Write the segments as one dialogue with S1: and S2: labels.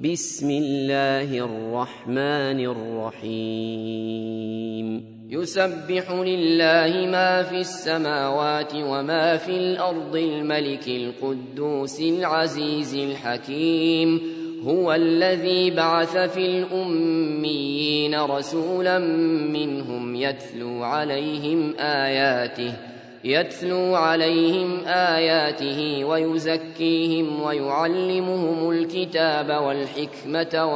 S1: بسم الله الرحمن الرحيم يسبح لله ما في السماوات وما في الأرض الملك القدوس العزيز الحكيم هو الذي بعث في الأميين رسولا منهم يتلو عليهم آياته ويزكيهم ويعلمهم الكتاب والحكمة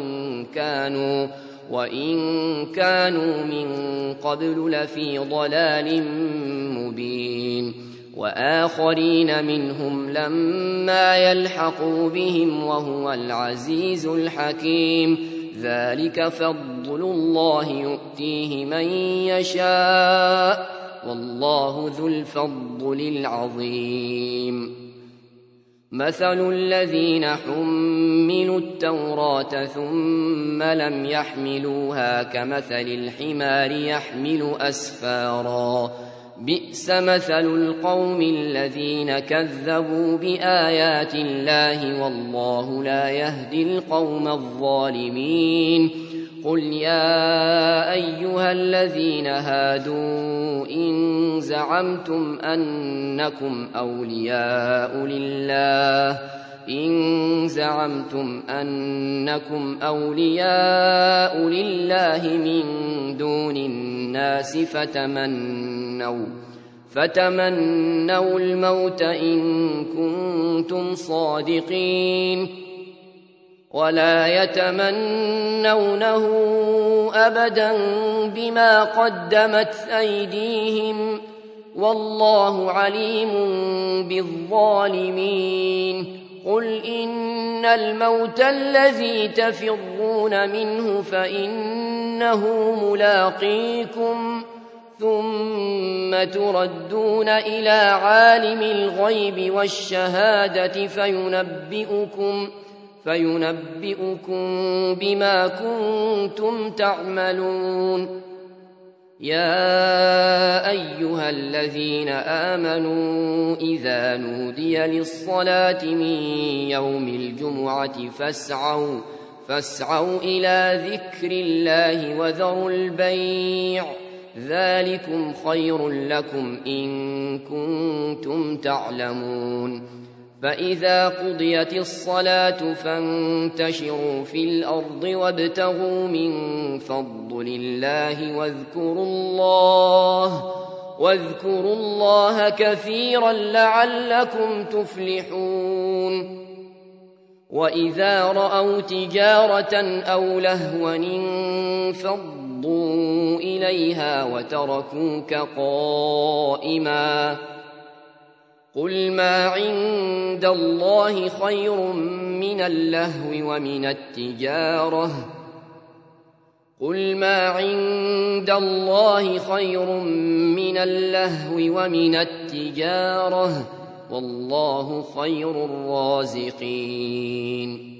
S1: وإن كانوا من قبل لفي ضلال مبين وآخرين منهم لما يلحقوا بهم وهو العزيز الحكيم ذلك فضل الله يؤتيه من يشاء والله ذو الفضل العظيم مثل الذين حملوا التوراة ثم لم يحملوها كمثل الحمار يحمل أسفارا بئس مثل القوم الذين كذبوا بآيات الله والله لا يهدي القوم الظالمين قل يا أيها الذين هادوا إن زعمتم أنكم أولياء لله من دون الناس فتمنوا الموت إن كنتم صادقين ولا يتمنونه أبدا بما قدمت أيديهم والله عليم بالظالمين قل إن الموت الذي تفرون منه فإنه ملاقيكم ثم تردون إلى عالم الغيب والشهادة فينبئكم بما كنتم تعملون يا أيها الذين آمنوا إذا نودي للصلاة من يوم الجمعة فاسعوا إلى ذكر الله وذروا البيع ذلكم خير لكم إن كنتم تعلمون فإذا قضيت الصلاة فانتشروا في الأرض وابتغوا من فضل الله واذكروا الله كثيرا لعلكم تفلحون وإذا رأوا تجارة أو لهوا انفضوا إليها وتركوك قائما قل ما عند الله خير من اللهو ومن التجارة والله خير الرازقين